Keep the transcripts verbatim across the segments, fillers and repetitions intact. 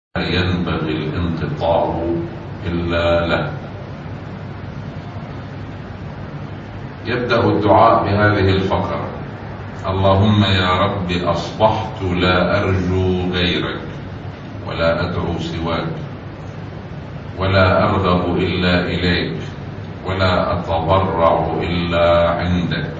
ينبغي الانقطاع إلا له. يبدأ الدعاء بهذه الفقرة: اللهم يا رب أصبحت لا أرجو غيرك ولا أدعو سواك ولا أرغب إلا إليك ولا أتضرع إلا عندك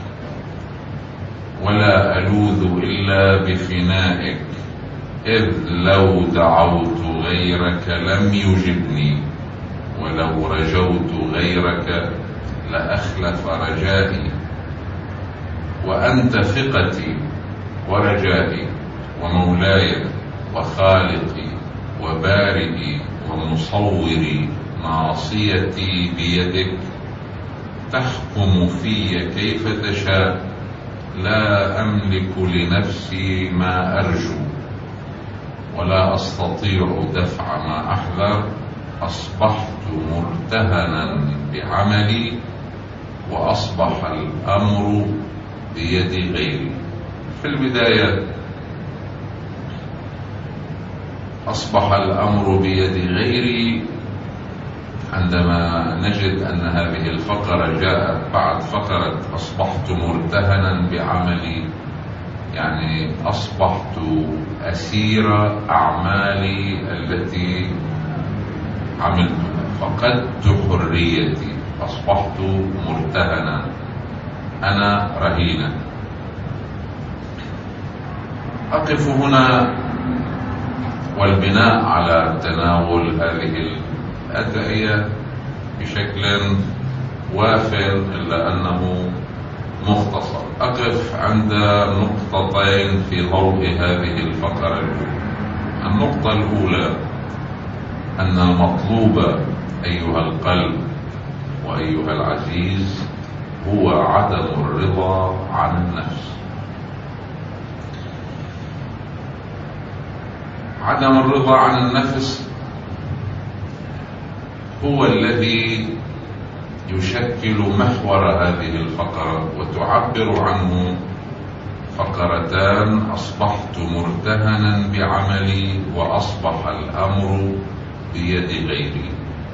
ولا ألوذ إلا بفنائك، إذ لو دعوت غيرك لم يجبني ولو رجوت غيرك لأخلف رجائي، وأنت ثقتي ورجائي ومولاي وخالقي وبارئي ومصوري، ناصيتي بيدك تحكم في كيف تشاء، لا أملك لنفسي ما أرجو ولا أستطيع دفع ما أحذر، أصبحت مرتهنا بعملي وأصبح الأمر بيد غيري. في البداية أصبح الأمر بيد غيري عندما نجد أن هذه الفقرة جاءت بعد فقرة أصبحت مرتهنا بعملي، يعني أصبحت أسير أعمالي التي عملتها، فقدت حريتي، أصبحت مرتهنا، أنا رهينا. أقف هنا والبناء على تناول هذه الأدعية بشكل واف إلا أنه مختصر. أقف عند نقطتين في ضوء هذه الفقرة الأولى. النقطة الأولى أن المطلوب أيها القلب وأيها العزيز هو عدم الرضا عن النفس. عدم الرضا عن النفس هو الذي يشكل محور هذه الفقرة، وتعبر عنه فقرتان: أصبحت مرتهنا بعملي وأصبح الأمر بيد غيري.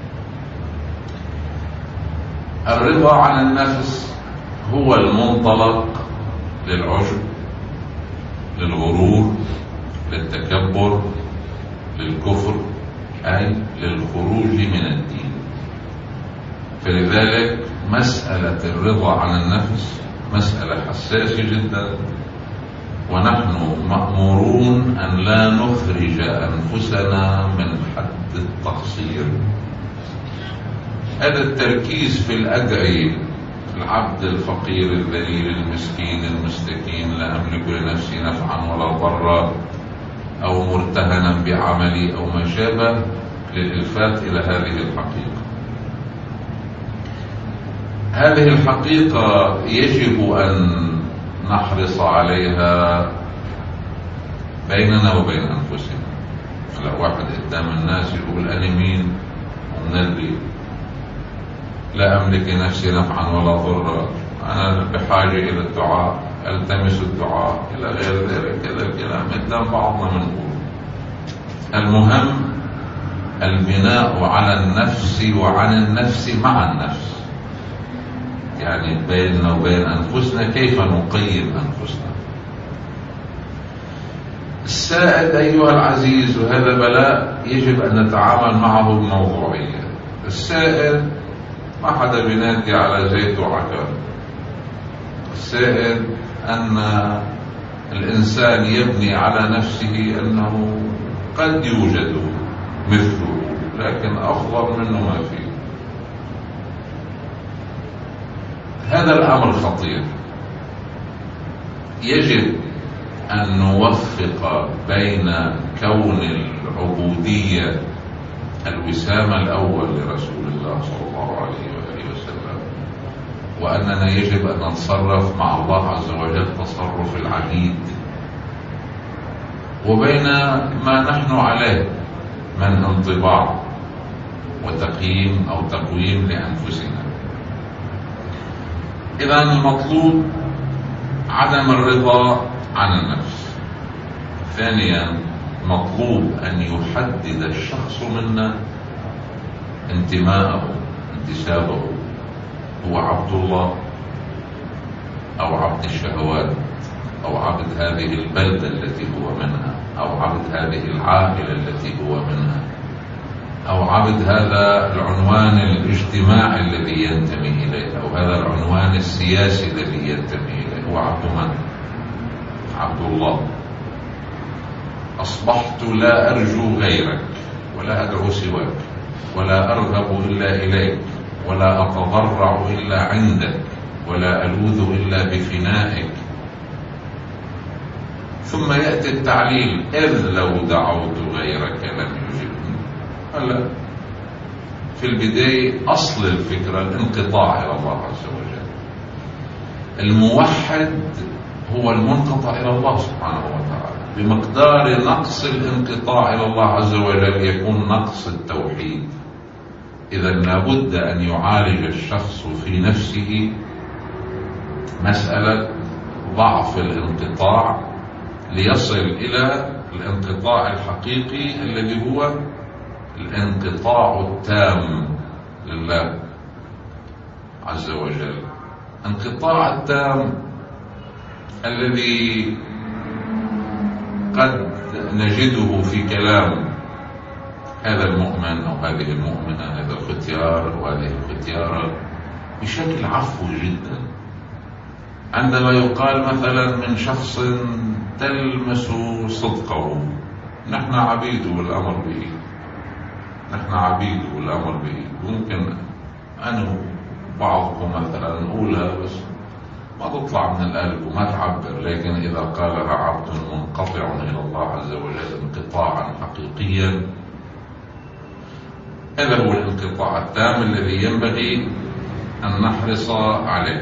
الرضا عن النفس هو المنطلق للعجب، للغرور، للتكبر، للكفر، أي للخروج من الدين. فلذلك مسألة الرضا عن النفس مسألة حساسة جدا، ونحن مأمورون أن لا نخرج أنفسنا من حد التقصير. هذا التركيز في الأدعية: العبد الفقير الذليل المسكين المستكين، لا أملك لنفسي نفعا ولا ضرا، أو مرتهنا بعملي أو ما شابه، للإلفات إلى هذه الحقيقة. هذه الحقيقة يجب أن نحرص عليها بيننا وبين أنفسنا. لو واحد قدام الناس يقول أنا مين ومنذري، لا أملك نفسي نفعا ولا ضرا، أنا بحاجة إلى الدعاء، ألتمس الدعاء، إلى غير ذلك، هذا الكلام قدام بعضنا منقول. المهم البناء على النفس وعن النفس مع النفس، يعني بيننا وبين أنفسنا كيف نقيم أنفسنا. السائد أيها العزيز، وهذا بلاء يجب أن نتعامل معه بموضوعية. السائد ما حدا بينادي على زيت وعكر. السائد أن الإنسان يبني على نفسه أنه قد يوجد مثله، لكن أفضل منه ما فيه. هذا الأمر خطير. يجب أن نوفق بين كون العبودية الوسام الأول لرسول الله صلى الله عليه وآله وسلم، وأننا يجب أن نتصرف مع الله عز وجل تصرف العبيد، وبين ما نحن عليه من انطباع وتقييم أو تقويم لأنفسنا. إذا المطلوب عدم الرضا عن النفس. ثانيا مطلوب أن يحدد الشخص منا انتماءه انتسابه، هو عبد الله أو عبد الشهوات أو عبد هذه البلدة التي هو منها، أو عبد هذه العائلة التي هو منها، أو عبد هذا العنوان الاجتماعي الذي ينتمي إليه، أو هذا العنوان السياسي الذي ينتمي إليه. هو عبد من؟ عبد الله. أصبحت لا أرجو غيرك ولا أدعو سواك ولا أرغب إلا إليك ولا أتضرع إلا عندك ولا ألوذ إلا بفنائك. ثم يأتي التعليل: إذ لو دعوت غيرك لم يجبني. هلا في البداية أصل الفكرة الانقطاع إلى الله عز وجل. الموحد هو المنقطع إلى الله سبحانه وتعالى. بمقدار نقص الانقطاع إلى الله عز وجل يكون نقص التوحيد. إذا لابد أن يعالج الشخص في نفسه مسألة ضعف الانقطاع ليصل إلى الانقطاع الحقيقي الذي هو الانقطاع التام لله عز وجل. انقطاع التام الذي قد نجده في كلام هذا المؤمن أو هذه المؤمنة، هذا الختيار أو هذه الختيارة، بشكل عفوي جدا. عندما يقال مثلا من شخص تلمس صدقه: نحن عبيد والأمر به، نحن عبيد والأمر به. ممكن أنا بعضكم مثلا نقولها بس ما تطلع من القلب وما تعبر، لكن إذا قالها عبد منقطع إلى الله عز وجل انقطاعا حقيقيا، هذا هو الانقطاع التام الذي ينبغي أن نحرص عليه.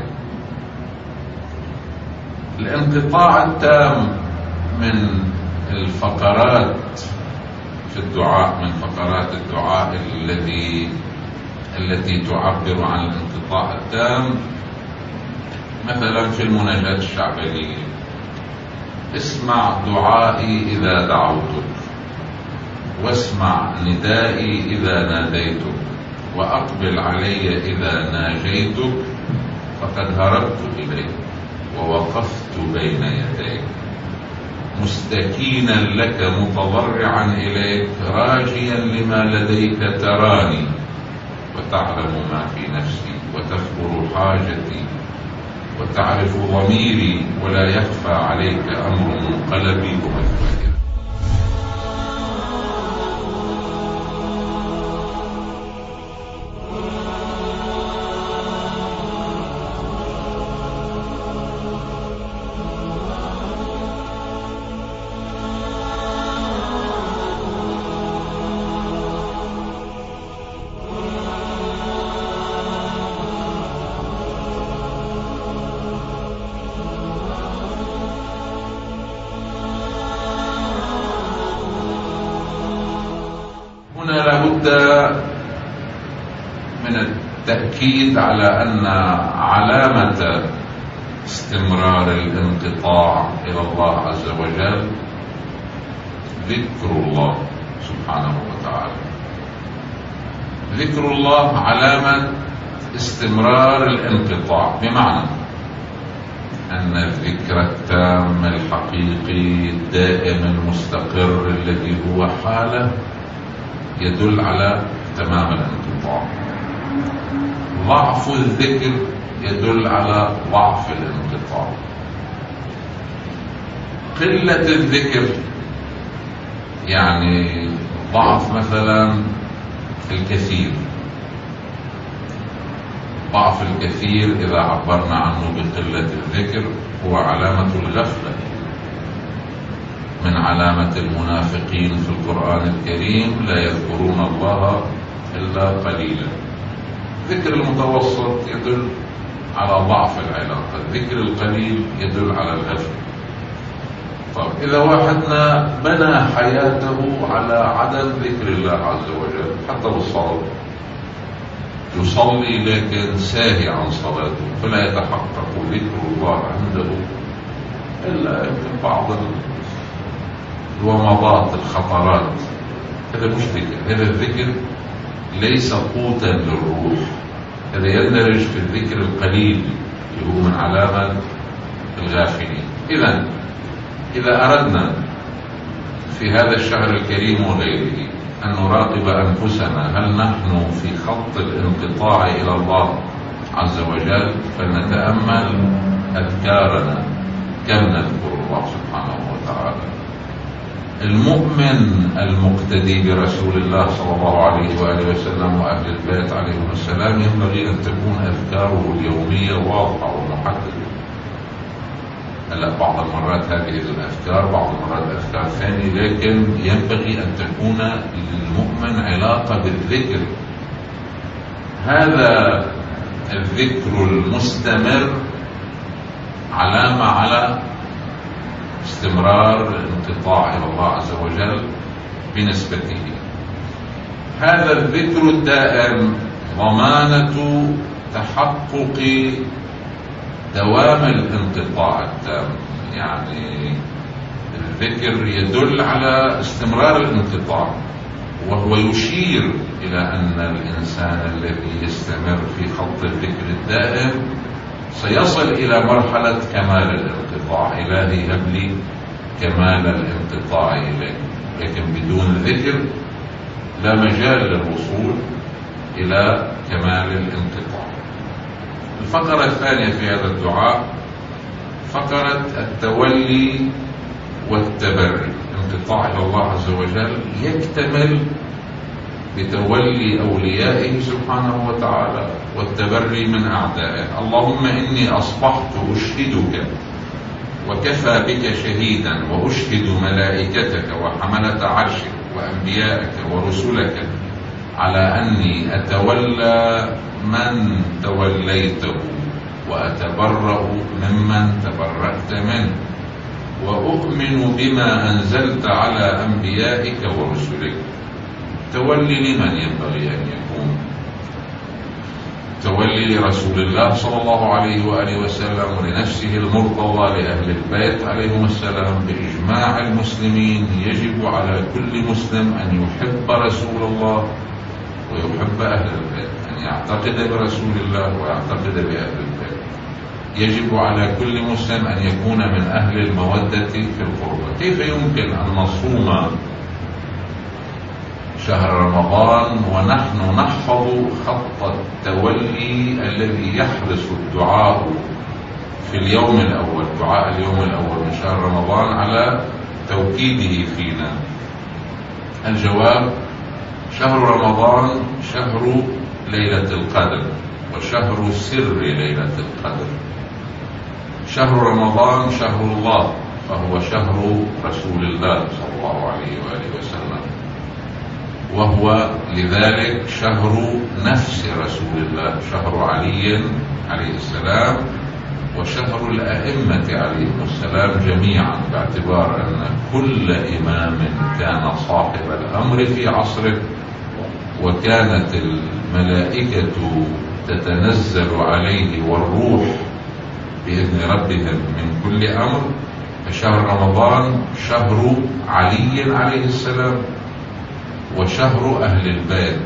الانقطاع التام من الفقرات في الدعاء، من فقرات الدعاء الذي التي تعبر عن الانقطاع التام، مثلا في المناجاة الشعبية: اسمع دعائي إذا دعوتك، واسمع ندائي إذا ناديتك، وأقبل علي إذا ناجيتك، فقد هربت إليك ووقفت بين يديك، مستكينا لك متضرعا إليك، راجيا لما لديك تراني، وتعلم ما في نفسي وتخبر حاجتي وتعرف ضميري، ولا يخفى عليك أمر منقلبي ومثوبتي. لابد من التأكيد على أن علامة استمرار الانقطاع إلى الله عز وجل ذكر الله سبحانه وتعالى. ذكر الله علامة استمرار الانقطاع، بمعنى أن الذكر التام الحقيقي الدائم المستقر الذي هو حالة يدل على تمام الانقطاع. ضعف الذكر يدل على ضعف الانقطاع. قلة الذكر يعني ضعف مثلا الكثير. ضعف الكثير إذا عبرنا عنه بقلة الذكر هو علامة الغفلة، من علامة المنافقين في القرآن الكريم: لا يذكرون الله إلا قليلا. ذكر المتوسط يدل على ضعف العلاقة، الذكر القليل يدل على الغفلة. طيب إذا واحدنا بنى حياته على عدم ذكر الله عز وجل، حتى بالصلاة يصلي لكن ساهي عن صلاته، فلا يتحقق ذكر الله عنده إلا يمكن بعض الومضات، الخطرات، هذا مش ذكر. هذا الذكر ليس قوتا للروح، هذا يندرج في الذكر القليل اللي هو من علامة الغافلين. إذن إذا أردنا في هذا الشهر الكريم وغيره أن نراقب أنفسنا هل نحن في خط الانقطاع إلى الله عز وجل، فلنتأمل أذكارنا، كم نذكر الله سبحانه وتعالى. المؤمن المقتدي برسول الله صلى الله عليه وآله وسلم وأهل البيت عليهم السلام ينبغي أن تكون أذكاره اليومية واضحة ومحددة. هلا بعض المرات هذه الأذكار، بعض المرات أذكار ثانية، لكن ينبغي أن تكون للمؤمن علاقة بالذكر. هذا الذكر المستمر علامة على استمرار الانقطاع إلى الله عز وجل بنسبته. هذا الذكر الدائم ضمانة تحقق دوام الانقطاع التام، يعني الذكر يدل على استمرار الانقطاع، وهو يشير إلى أن الإنسان الذي يستمر في خط الذكر الدائم سيصل إلى مرحلة كمال الانقطاع. إلهي هب لي كمال الانقطاع إليه، لكن بدون ذكر لا مجال للوصول إلى كمال الانقطاع. الفقرة الثانية في هذا الدعاء فقرة التولي والتبري. انقطاع إلى الله عز وجل يكتمل بتولي أوليائه سبحانه وتعالى والتبري من أعدائه. اللهم إني أصبحت أشهدك وكفى بك شهيدا وأشهد ملائكتك وحملة عرشك وأنبيائك ورسلك على أني أتولى من توليته وأتبرأ ممن تبرأت منه، وأؤمن بما أنزلت على أنبيائك ورسلك. تولي لمن ينبغي أن يكون؟ تولي لرسول الله صلى الله عليه وآله وسلم ولنفسه المرتضى لأهل البيت عليهم السلام بإجماع المسلمين. يجب على كل مسلم أن يحب رسول الله ويحب أهل البيت، أن يعتقد برسول الله ويعتقد بأهل البيت. يجب على كل مسلم أن يكون من أهل المودة في القربة. كيف يمكن أن نصوم شهر رمضان ونحن نحفظ خط التولي الذي يحرص الدعاء في اليوم الأول، دعاء اليوم الأول من شهر رمضان، على توكيده فينا؟ الجواب: شهر رمضان شهر ليلة القدر وشهر سر ليلة القدر. شهر رمضان شهر الله، فهو شهر رسول الله صلى الله عليه وآله وسلم، وهو لذلك شهر نفس رسول الله، شهر علي عليه السلام وشهر الأئمة عليهم السلام جميعا، باعتبار أن كل إمام كان صاحب الأمر في عصره، وكانت الملائكة تتنزل عليه والروح بإذن ربهم من كل أمر. فشهر رمضان شهر علي عليه السلام وشهر أهل البيت.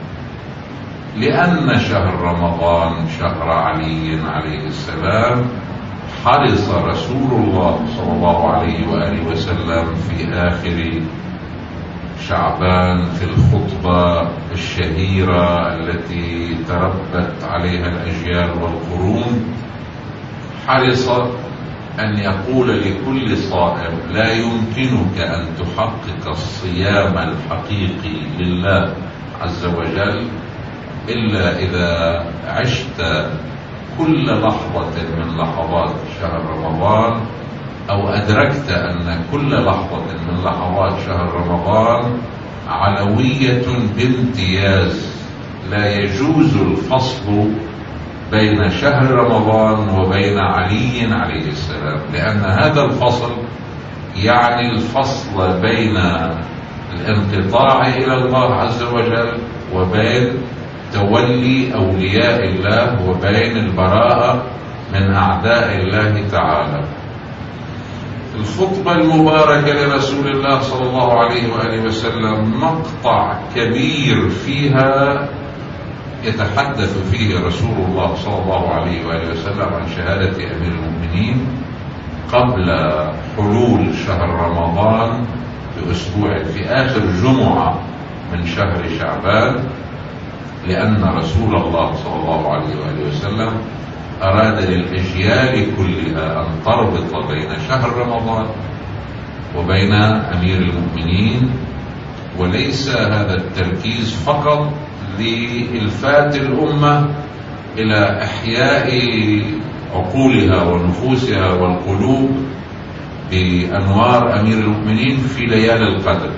لأن شهر رمضان شهر علي عليه السلام حرص رسول الله صلى الله عليه وآله وسلم في آخر شعبان في الخطبة الشهيرة التي تربت عليها الأجيال والقرون، حرص أن يقول لكل صائم: لا يمكنك أن تحقق الصيام الحقيقي لله عز وجل إلا إذا عشت كل لحظة من لحظات شهر رمضان، أو أدركت أن كل لحظة من لحظات شهر رمضان علوية بامتياز، لا يجوز الفصل بين شهر رمضان وبين علي عليه السلام، لأن هذا الفصل يعني الفصل بين الانقطاع إلى الله عز وجل وبين تولي أولياء الله وبين البراءة من أعداء الله تعالى. الخطبة المباركة لرسول الله صلى الله عليه وآله وسلم مقطع كبير فيها يتحدث فيه رسول الله صلى الله عليه وآله وسلم عن شهادة أمير المؤمنين قبل حلول شهر رمضان بأسبوع، في آخر جمعة من شهر شعبان، لأن رسول الله صلى الله عليه وآله وسلم أراد للأجيال كلها أن تربط بين شهر رمضان وبين أمير المؤمنين، وليس هذا التركيز فقط لإلفات الأمة إلى إحياء عقولها ونفوسها والقلوب بأنوار أمير المؤمنين في ليالي القدر،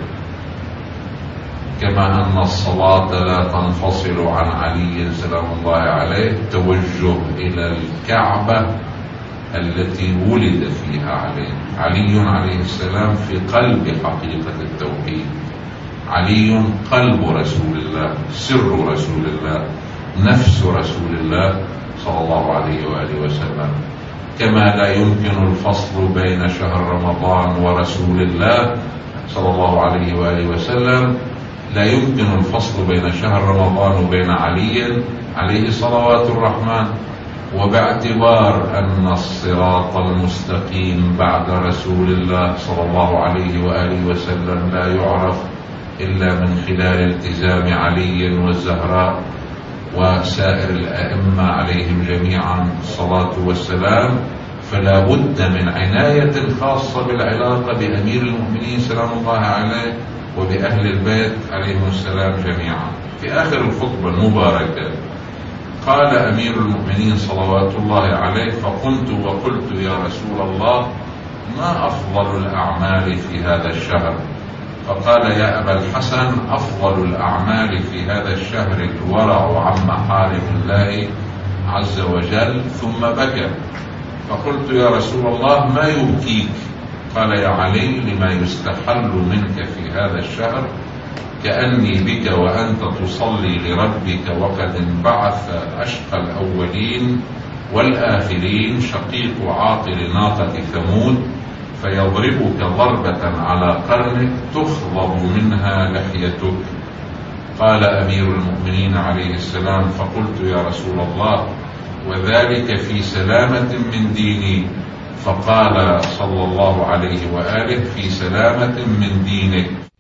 كما أن الصلاة لا تنفصل عن علي سلام الله عليه، توجه إلى الكعبة التي ولد فيها علي. علي عليه السلام في قلب حقيقة التوحيد، علي قلب رسول الله، سر رسول الله، نفس رسول الله صلى الله عليه وآله وسلم. كما لا يمكن الفصل بين شهر رمضان ورسول الله صلى الله عليه وآله وسلم، لا يمكن الفصل بين شهر رمضان وبين علي عليه صلوات الرحمن. وباعتبار أن الصراط المستقيم بعد رسول الله صلى الله عليه وآله وسلم لا يعرف إلا من خلال التزام علي والزهراء وسائر الأئمة عليهم جميعا الصلاة والسلام، فلا بد من عناية خاصة بالعلاقة بأمير المؤمنين سلام الله عليه وبأهل البيت عليهم السلام جميعا. في آخر الخطبة المباركة قال أمير المؤمنين صلوات الله عليه: فقمت وقلت يا رسول الله ما أفضل الأعمال في هذا الشهر؟ فقال: يا أبا الحسن، أفضل الأعمال في هذا الشهر الورع عن محارم الله عز وجل. ثم بكى، فقلت يا رسول الله ما يبكيك؟ قال: يا علي، لما يستحل منك في هذا الشهر، كأني بك وأنت تصلي لربك وقد انبعث أشقى الأولين والآخرين شقيق عاقل ناقة ثمود، فيضربك ضربة على قرنك تخضب منها لحيتك. قال أمير المؤمنين عليه السلام: فقلت يا رسول الله وذلك في سلامة من ديني؟ فقال صلى الله عليه وآله: في سلامة من دينك.